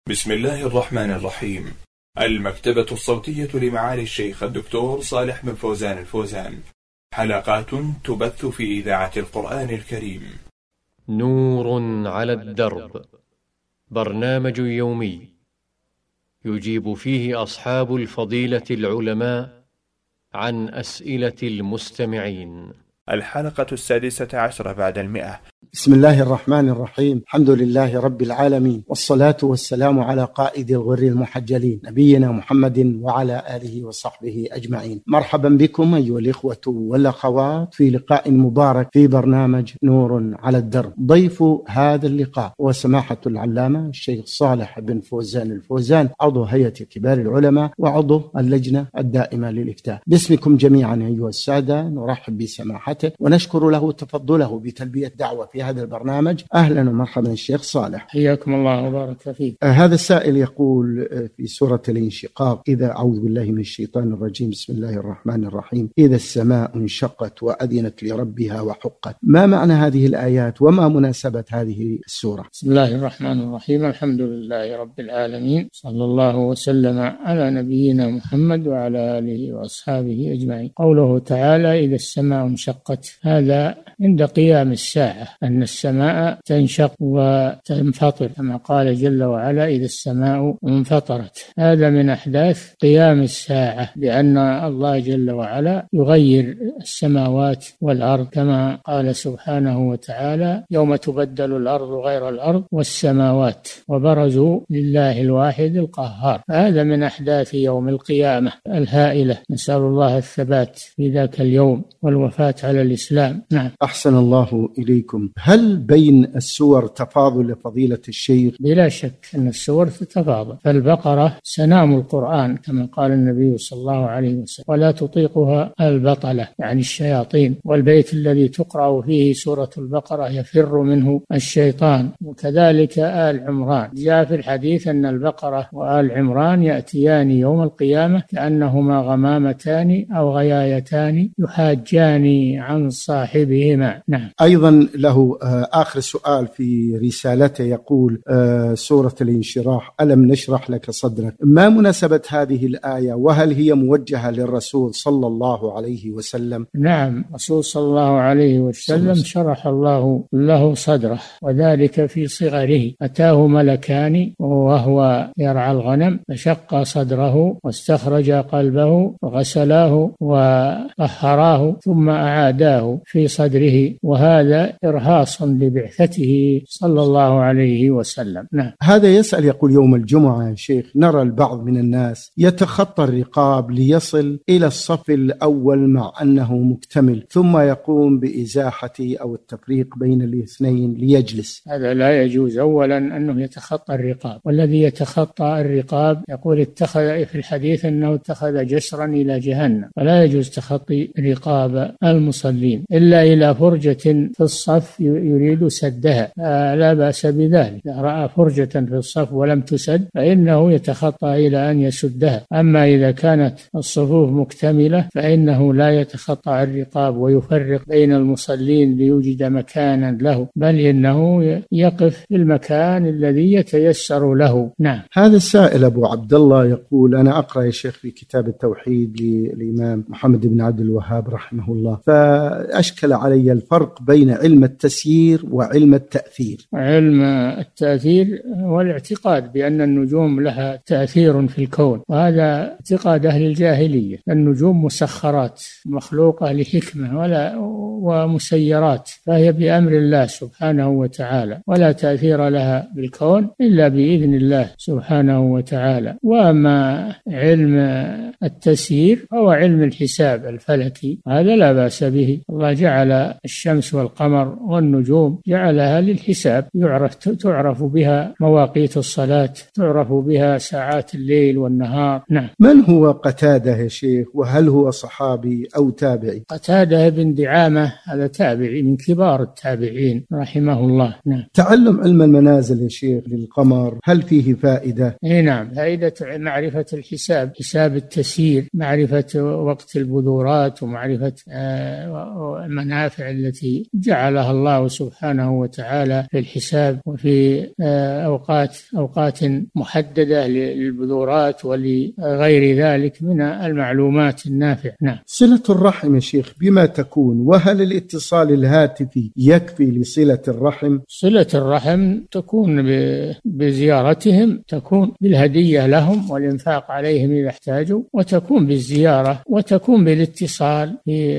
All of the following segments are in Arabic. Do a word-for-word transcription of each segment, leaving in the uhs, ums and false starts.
بسم الله الرحمن الرحيم. المكتبة الصوتية لمعالي الشيخ الدكتور صالح بن فوزان الفوزان، حلقات تبث في إذاعة القرآن الكريم. نور على الدرب، برنامج يومي يجيب فيه أصحاب الفضيلة العلماء عن أسئلة المستمعين. الحلقة السادسة عشرة بعد المئة. بسم الله الرحمن الرحيم. الحمد لله رب العالمين، والصلاة والسلام على قائد الغر المحجلين نبينا محمد وعلى آله وصحبه أجمعين. مرحبا بكم أيها الإخوة والأخوات في لقاء مبارك في برنامج نور على الدرب. ضيف هذا اللقاء وسماحة العلامة الشيخ صالح بن فوزان الفوزان، عضو هيئة كبار العلماء وعضو اللجنة الدائمة للإفتاء. باسمكم جميعا أيها السادة نرحب بسماحته ونشكر له تفضله بتلبية دعوة في هذا البرنامج. أهلا ومرحبا الشيخ صالح، حياكم الله وبارك فيك. آه هذا السائل يقول آه في سورة الانشقاق: إذا أعوذ بالله من الشيطان الرجيم، بسم الله الرحمن الرحيم، إذا السماء انشقت وأذنت لربها وحقت. ما معنى هذه الآيات وما مناسبة هذه السورة؟ بسم الله الرحمن الرحيم، الحمد لله رب العالمين، صلى الله وسلم على نبينا محمد وعلى آله وأصحابه أجمعين. قوله تعالى: إذا السماء انشقت، هذا عند قيام الساعة، أن السماء تنشق وتنفطر كما قال جل وعلا: إذا السماء انفطرت. هذا من أحداث قيام الساعة، لأن الله جل وعلا يغير السماوات والأرض كما قال سبحانه وتعالى: يوم تبدل الأرض غير الأرض والسماوات وبرزوا لله الواحد القهار. هذا من أحداث يوم القيامة الهائلة، نسأل الله الثبات في ذاك اليوم والوفاة على الإسلام. نعم. أحسن الله إليكم. هل بين السور تفاضل لفضيلة الشيخ؟ بلا شك أن السور تتفاضل، فالبقرة سنام القرآن كما قال النبي صلى الله عليه وسلم: ولا تطيقها البطلة، يعني الشياطين. والبيت الذي تقرأ فيه سورة البقرة يفر منه الشيطان. وكذلك آل عمران، جاء في الحديث أن البقرة وآل عمران يأتيان يوم القيامة كأنهما غمامتان أو غيايتان يحاجان عن صاحبهما. نعم. أيضا له آخر سؤال في رسالته، يقول: سورة الانشراح، ألم نشرح لك صدرك. ما مناسبة هذه الآية، وهل هي موجهة للرسول صلى الله عليه وسلم؟ نعم، الرسول صلى الله عليه وسلم شرح الله له صدره، وذلك في صغره. أتاه ملكان وهو يرعى الغنم فشق صدره واستخرج قلبه وغسلاه وطهراه ثم أعاداه في صدره، وهذا إرهاص لبعثته صلى الله عليه وسلم. نعم. هذا يسأل يقول: يوم الجمعة يا شيخ نرى البعض من الناس يتخطى الرقاب ليصل إلى الصف الأول مع أنه مكتمل، ثم يقوم بإزاحة أو التفريق بين الاثنين ليجلس. هذا لا يجوز. أولا أنه يتخطى الرقاب، والذي يتخطى الرقاب يقول اتخذ في الحديث أنه اتخذ جسرا إلى جهنم، فلا يجوز تخطي رقاب المصلين إلا إلى فرجة في الصف يريد سدها، لا بأس بذلك. إذا رأى فرجة في الصف ولم تسد فإنه يتخطى إلى أن يسدها. أما إذا كانت الصفوف مكتملة فإنه لا يتخطى الرقاب ويفرق بين المصلين ليوجد مكانا له، بل إنه يقف في المكان الذي يتيسر له. نعم. هذا السائل أبو عبد الله يقول: أنا أقرأ يا شيخ في كتاب التوحيد للإمام محمد بن عبد الوهاب رحمه الله، فأشكل علي الفرق بين علم التسيير وعلم التأثير. علم التأثير والاعتقاد بأن النجوم لها تأثير في الكون، وهذا اعتقاد أهل الجاهلية. النجوم مسخرات مخلوقة لحكمة ولا ومسيرات، فهي بأمر الله سبحانه وتعالى، ولا تأثير لها بالكون إلا بإذن الله سبحانه وتعالى. وأما علم التسيير هو علم الحساب الفلكي، هذا لا بأس به. الله جعل الشمس والقمر والنجوم جعلها للحساب، يعرف تعرف بها مواقيت الصلاة، تعرف بها ساعات الليل والنهار. نعم. من هو قتادة يا شيخ، وهل هو صحابي أو تابعي؟ قتادة بن دعامة هذا تابعي من كبار التابعين رحمه الله. نعم. تعلم علم المنازل يا شيخ للقمر هل فيه فائدة؟ اي نعم، فائدة معرفة الحساب، حساب التسيير، معرفة وقت البذورات ومعرفة المنافع التي جعلها الله الله سبحانه وتعالى في الحساب وفي أوقات أوقات محددة للبذورات ولغير ذلك من المعلومات النافعة. نعم. صلة الرحم يا شيخ بما تكون، وهل الاتصال الهاتفي يكفي لصلة الرحم؟ صلة الرحم تكون بزيارتهم، تكون بالهدية لهم والإنفاق عليهم إذا احتاجوا، وتكون بالزيارة، وتكون بالاتصال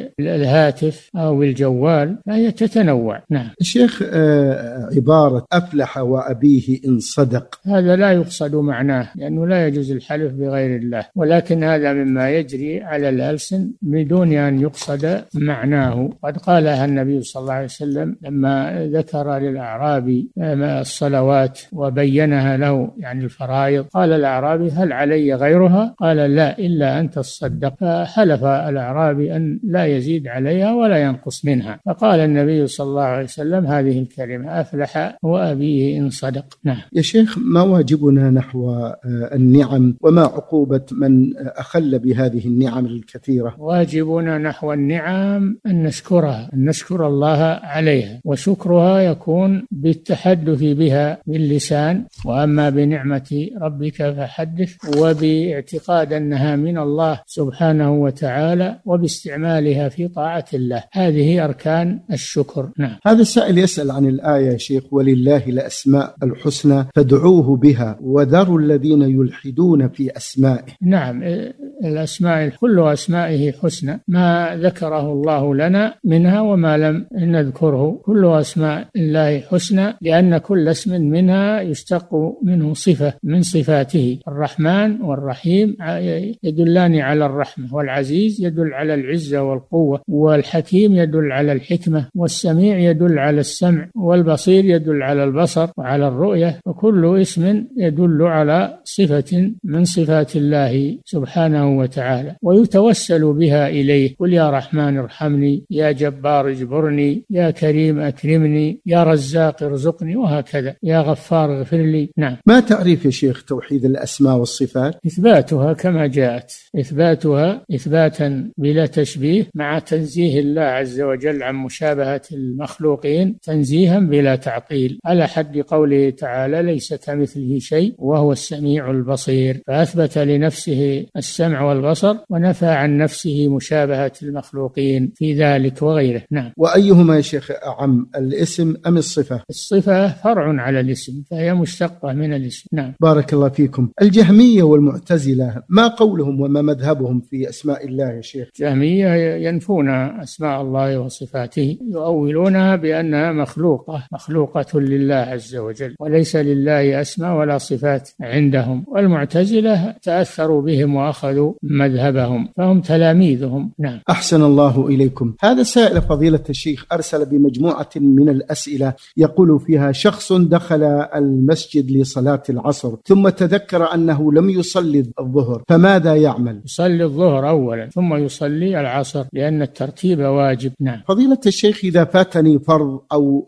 بالهاتف أو بالجوال، فهي تتنوع. نعم. الشيخ آه عبارة أفلح وأبيه إن صدق، هذا لا يقصد معناه، لأنه لا يجوز الحلف بغير الله، ولكن هذا مما يجري على الألسن بدون أن يقصد معناه. قد قالها النبي صلى الله عليه وسلم لما ذكر للأعرابي الصلوات وبينها له، يعني الفرائض، قال الأعرابي هل علي غيرها؟ قال لا إلا أن تصدق، فحلف الأعرابي أن لا يزيد عليها ولا ينقص منها، فقال النبي صلى الله عليه وسلم هذه الكلمة أفلح وأبيه إن صدق. نعم. يا شيخ ما واجبنا نحو النعم وما عقوبة من أخل بهذه النعم الكثيرة؟ واجبنا نحو النعم أن نشكرها، أن نشكر الله عليها، وشكرها يكون بالتحدث بها باللسان، وأما بنعمة ربك فحدث، وباعتقاد أنها من الله سبحانه وتعالى، وباستعمالها في طاعة الله. هذه أركان الشكر. نعم. هذا السائل يسأل عن الآية يا شيخ ولله الأسماء الحسنى فادعوه بها وذروا الذين يلحدون في أسمائه. نعم، الأسماء كل أسمائه حسنى، ما ذكره الله لنا منها وما لم نذكره، كل أسماء الله حسنى، لأن كل اسم منها يشتق منه صفة من صفاته. الرحمن والرحيم يدلان على الرحمة، والعزيز يدل على العزة والقوة، والحكيم يدل على الحكمة، والسميع يدل على السمع، والبصير يدل على البصر وعلى الرؤية، وكل اسم يدل على صفة من صفات الله سبحانه وتعالى، ويتوسل بها إليه. قل يا رحمن ارحمني، يا جبار اجبرني، يا كريم أكرمني، يا رزاق ارزقني، وهكذا، يا غفار اغفر لي. نعم. ما تعريف يا شيخ توحيد الأسماء والصفات؟ إثباتها كما جاءت، إثباتها إثباتا بلا تشبيه، مع تنزيه الله عز وجل عن مشابهة المخلوقين تنزيها بلا تعطيل، على حد قوله تعالى ليس كمثله شيء وهو السميع البصير، فأثبت لنفسه السمع والبصر، ونفى عن نفسه مشابهة المخلوقين في ذلك وغيره. نعم. وأيهما يا شيخ أعم، الاسم أم الصفة؟ الصفة فرع على الاسم، فهي مشتقة من الاسم. نعم. بارك الله فيكم. الجهمية والمعتزلة ما قولهم وما مذهبهم في أسماء الله يا شيخ؟ الجهمية ينفون أسماء الله وصفاته، يؤولونها بأنها مخلوقة مخلوقة لله عز وجل، وليس لله أسماء ولا صفات عندهم. والمعتزلة تأثروا بهم وأخذوا مذهبهم، فهم تلاميذهم. نعم. أحسن الله إليكم. هذا سائل فضيلة الشيخ أرسل بمجموعة من الأسئلة يقول فيها: شخص دخل المسجد لصلاة العصر ثم تذكر أنه لم يصلي الظهر، فماذا يعمل؟ يصلي الظهر أولا ثم يصلي العصر، لأن الترتيب واجب. نعم. فضيلة الشيخ إذا فاتني فرض أو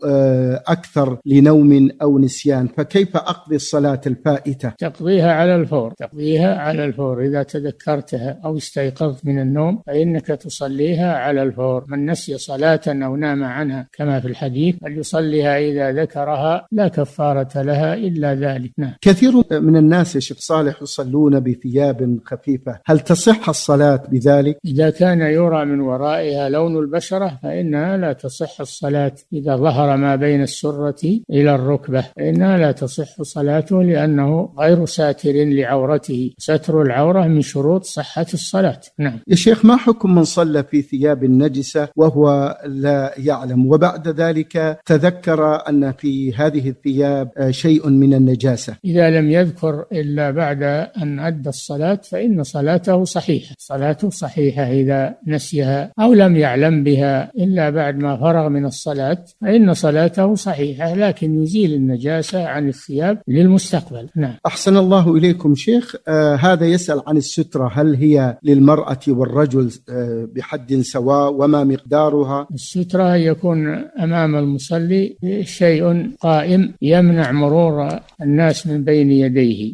أكثر لنوم أو نسيان، فكيف أقضي الصلاة الفائتة؟ تقضيها على الفور، تقضيها على الفور إذا تذكرتها أو استيقظت من النوم فإنك تصليها على الفور. من نسي صلاة أو نام عنها كما في الحديث فليصليها إذا ذكرها، لا كفارة لها إلا ذلك. نعم. كثير من الناس يا شيخ صالح يصلون بثياب خفيفة، هل تصح الصلاة بذلك؟ إذا كان يرى من ورائها لون البشرة فإنها لا تصح الصلاة. إذا ظهر ما بين السرة إلى الركبة فإنها لا تصح صلاته، لأنه غير ساتر لعورته، ستر العورة من شروط صحة الصلاة. نعم. يا شيخ ما حكم من صلى في ثياب نجسة وهو لا يعلم، وبعد ذلك تذكر أن في هذه الثياب شيء من النجاسة؟ إذا لم يذكر إلا بعد أن أدى الصلاة فإن صلاته صحيحة، صلاته صحيحة إذا نسيها أو لم يعلم بها إلا بعد ما فرغ من الصلاة فإن صلاته صحيحة، لكن يزيل النجاسة عن الثياب للمستقبل. نعم. أحسن الله إليكم شيخ. آه هذا يسأل عن السترة، السترة هل هي للمرأة والرجل بحد سواء، وما مقدارها؟ السترة يكون أمام المصلي شيء قائم يمنع مرور الناس من بين يديه،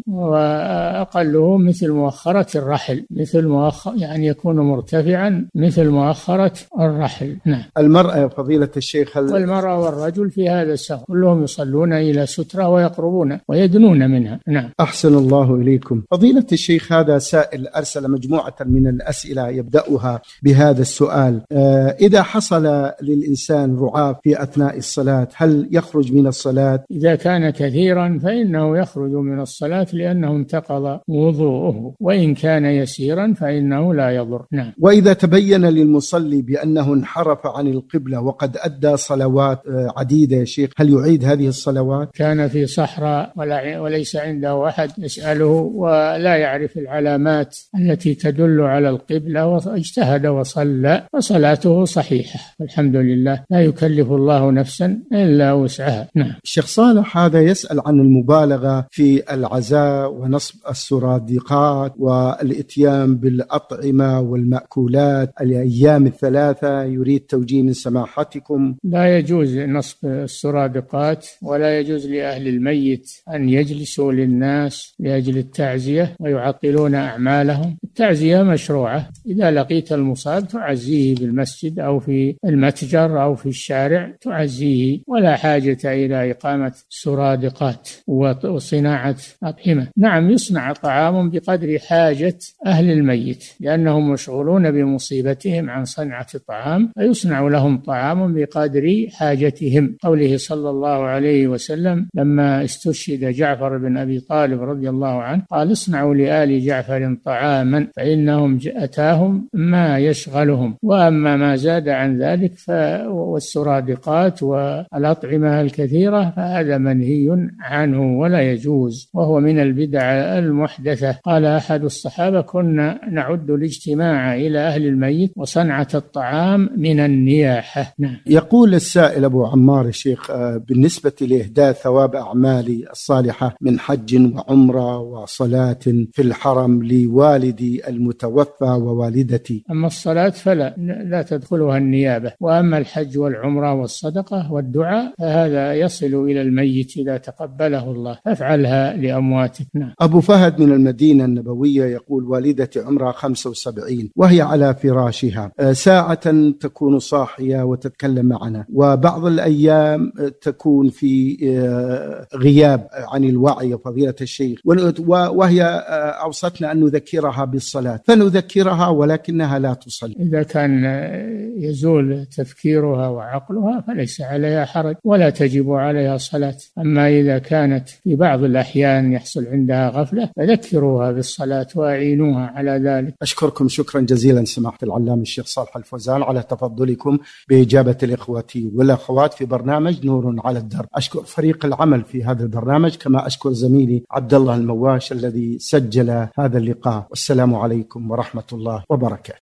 وأقله مثل مؤخرة الرحل، مثل مؤخر يعني يكون مرتفعا مثل مؤخرة الرحل. نعم. المرأة فضيلة الشيخ هل... والمرأة والرجل في هذا السفر كلهم يصلون إلى سترة ويقربون ويدنون منها. نعم. أحسن الله إليكم. فضيلة الشيخ هذا سائل أرسل مجموعة من الأسئلة يبدأها بهذا السؤال: إذا حصل للإنسان رعاف في أثناء الصلاة هل يخرج من الصلاة؟ إذا كان كثيرا فإنه يخرج من الصلاة لأنه انتقض وضوءه، وإن كان يسيرا فإنه لا يضر. نعم. وإذا تبين للمصلي بأنه انحرف عن القبلة وقد أدى صلوات عديدة يا شيخ، هل يعيد هذه الصلوات؟ كان في صحراء وليس عنده أحد يسأله ولا يعرف العلامات التي تدل على القبلة واجتهد وصلى فصلاته صحيحة الحمد لله، لا يكلف الله نفسا إلا وسعها. نعم. الشيخ صالح هذا يسأل عن المبالغة في العزاء ونصب السرادقات والإتيان بالأطعمة والمأكولات الأيام الثلاثة، يريد توجيه من سماحتكم. لا يجوز نصب السرادقات، ولا يجوز لأهل الميت أن يجلسوا للناس لأجل التعزية ويعطلون أعمالهم. التعزية مشروعة، إذا لقيت المصاب تعزيه بالمسجد أو في المتجر أو في الشارع تعزيه، ولا حاجة إلى إقامة سرادقات وصناعة أطعمة. نعم يصنع طعام بقدر حاجة أهل الميت لأنهم مشغولون بمصيبتهم عن صنعة الطعام، فيصنع لهم طعام بقدر حاجتهم. قوله صلى الله عليه وسلم لما استشهد جعفر بن أبي طالب رضي الله عنه قال: اصنعوا لآل جعفر طعاما فإنهم أتاهم ما يشغلهم، وأما ما زاد عن ذلك والسرادقات والأطعمة الكثيرة فهذا منهي عنه ولا يجوز، وهو من البدع المحدثة. قال أحد الصحابة: كنا نعد الاجتماع إلى أهل الميت وصنعة الطعام من النياحة. نعم. يقول السائل أبو عمار الشيخ: بالنسبة لإهداء ثواب أعمالي الصالحة من حج وعمرة وصلاة في الحرم لوالدي المتوفى ووالدتي. أما الصلاة فلا لا تدخلها النيابة، وأما الحج والعمرة والصدقة والدعاء فهذا يصل إلى الميت إذا تقبله الله، فافعلها لأمواتك. نعم. أبو فهد من المدينة النبوية يقول: والدتي عمرها خمسة وسبعين وهي على فراشها، ساعة تكون صاحية وتتكلم معنا، وبعض الأيام تكون في غياب عن الوعي فضيلة الشيخ، وهي أوصتنا أن نذكرها بالصلاة، فنذكرها ولكنها لا تصلي. إذا كان يزول تفكيرها وعقلها فليس عليها حرج ولا تجب عليها صلاة. أما إذا كانت في بعض الأحيان يحصل عندها غفلة فذكروها بالصلاة وأعينوها على ذلك. أشكركم شكرا جزيلا سماحة العلامة الشيخ صالح الفوزان على تفضلكم بإجابة الإخوة والأخوات في برنامج نور على الدرب. أشكر فريق العمل في هذا البرنامج، كما أشكر زميلي عبد الله المواش الذي سجل هذا اللقاء. والسلام عليكم ورحمة الله وبركاته.